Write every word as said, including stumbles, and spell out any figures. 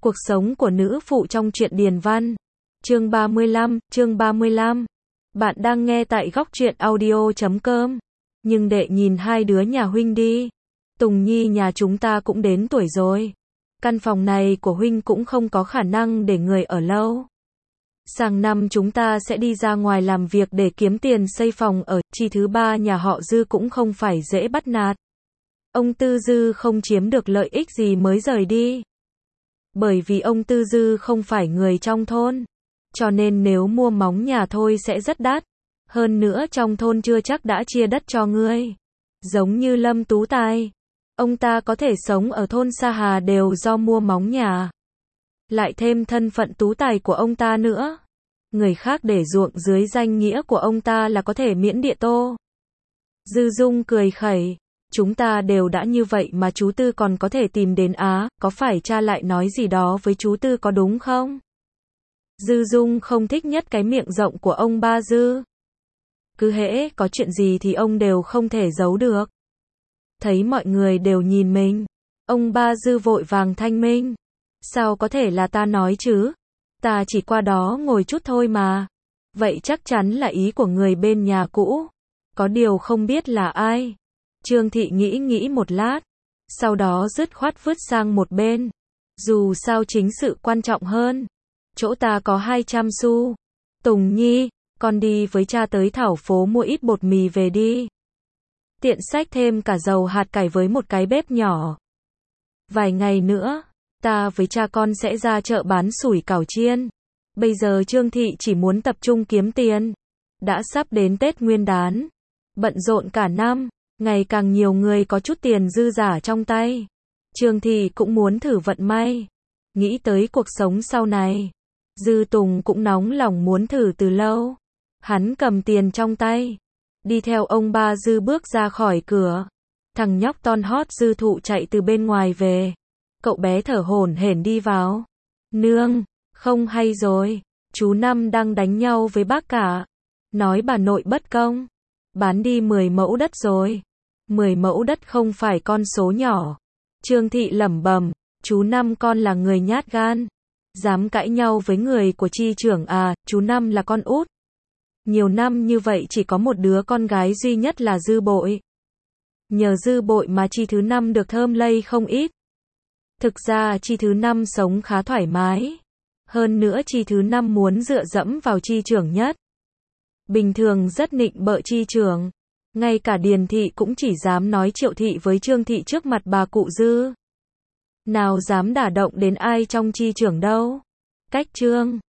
Cuộc sống của nữ phụ trong truyện Điền Văn. Chương ba mươi lăm, chương ba mươi lăm. Bạn đang nghe tại góc truyện audio chấm com. Nhưng đệ nhìn hai đứa nhà huynh đi. Tùng Nhi nhà chúng ta cũng đến tuổi rồi. Căn phòng này của huynh cũng không có khả năng để người ở lâu. Sang năm chúng ta sẽ đi ra ngoài làm việc để kiếm tiền xây phòng ở, chi thứ ba nhà họ Dư cũng không phải dễ bắt nạt. Ông Tư Dư không chiếm được lợi ích gì mới rời đi. Bởi vì ông Tư Dư không phải người trong thôn. Cho nên nếu mua móng nhà thôi sẽ rất đắt. Hơn nữa trong thôn chưa chắc đã chia đất cho ngươi. Giống như Lâm Tú Tài. Ông ta có thể sống ở thôn Sa Hà đều do mua móng nhà. Lại thêm thân phận tú tài của ông ta nữa. Người khác để ruộng dưới danh nghĩa của ông ta là có thể miễn địa tô. Dư Dung cười khẩy. Chúng ta đều đã như vậy mà chú Tư còn có thể tìm đến Á, có phải cha lại nói gì đó với chú Tư có đúng không? Dư Dung không thích nhất cái miệng rộng của ông ba Dư. Cứ hễ có chuyện gì thì ông đều không thể giấu được. Thấy mọi người đều nhìn mình, ông ba Dư vội vàng thanh minh. Sao có thể là ta nói chứ? Ta chỉ qua đó ngồi chút thôi mà. Vậy chắc chắn là ý của người bên nhà cũ. Có điều không biết là ai. Trương Thị nghĩ nghĩ một lát, sau đó dứt khoát vứt sang một bên. Dù sao chính sự quan trọng hơn. Chỗ ta có hai trăm xu. Tùng Nhi, con đi với cha tới thảo phố mua ít bột mì về đi. Tiện xách thêm cả dầu hạt cải với một cái bếp nhỏ. Vài ngày nữa, ta với cha con sẽ ra chợ bán sủi cảo chiên. Bây giờ Trương Thị chỉ muốn tập trung kiếm tiền. Đã sắp đến Tết Nguyên Đán. Bận rộn cả năm. Ngày càng nhiều người có chút tiền dư giả trong tay. Trương Thị cũng muốn thử vận may. Nghĩ tới cuộc sống sau này. Dư Tùng cũng nóng lòng muốn thử từ lâu. Hắn cầm tiền trong tay. Đi theo ông ba Dư bước ra khỏi cửa. Thằng nhóc ton hót Dư Thụ chạy từ bên ngoài về. Cậu bé thở hổn hển đi vào. Nương, không hay rồi. Chú Năm đang đánh nhau với bác cả. Nói bà nội bất công. Bán đi mười mẫu đất rồi. mười mẫu đất không phải con số nhỏ. Trương Thị lẩm bẩm, chú Năm con là người nhát gan. Dám cãi nhau với người của chi trưởng à, chú Năm là con út. Nhiều năm như vậy chỉ có một đứa con gái duy nhất là Dư Bội. Nhờ Dư Bội mà chi thứ năm được thơm lây không ít. Thực ra chi thứ năm sống khá thoải mái. Hơn nữa chi thứ năm muốn dựa dẫm vào chi trưởng nhất. Bình thường rất nịnh bợ chi trưởng. Ngay cả Điền Thị cũng chỉ dám nói Triệu Thị với Trương Thị trước mặt bà cụ Dư. Nào dám đả động đến ai trong chi trưởng đâu. Cách Trương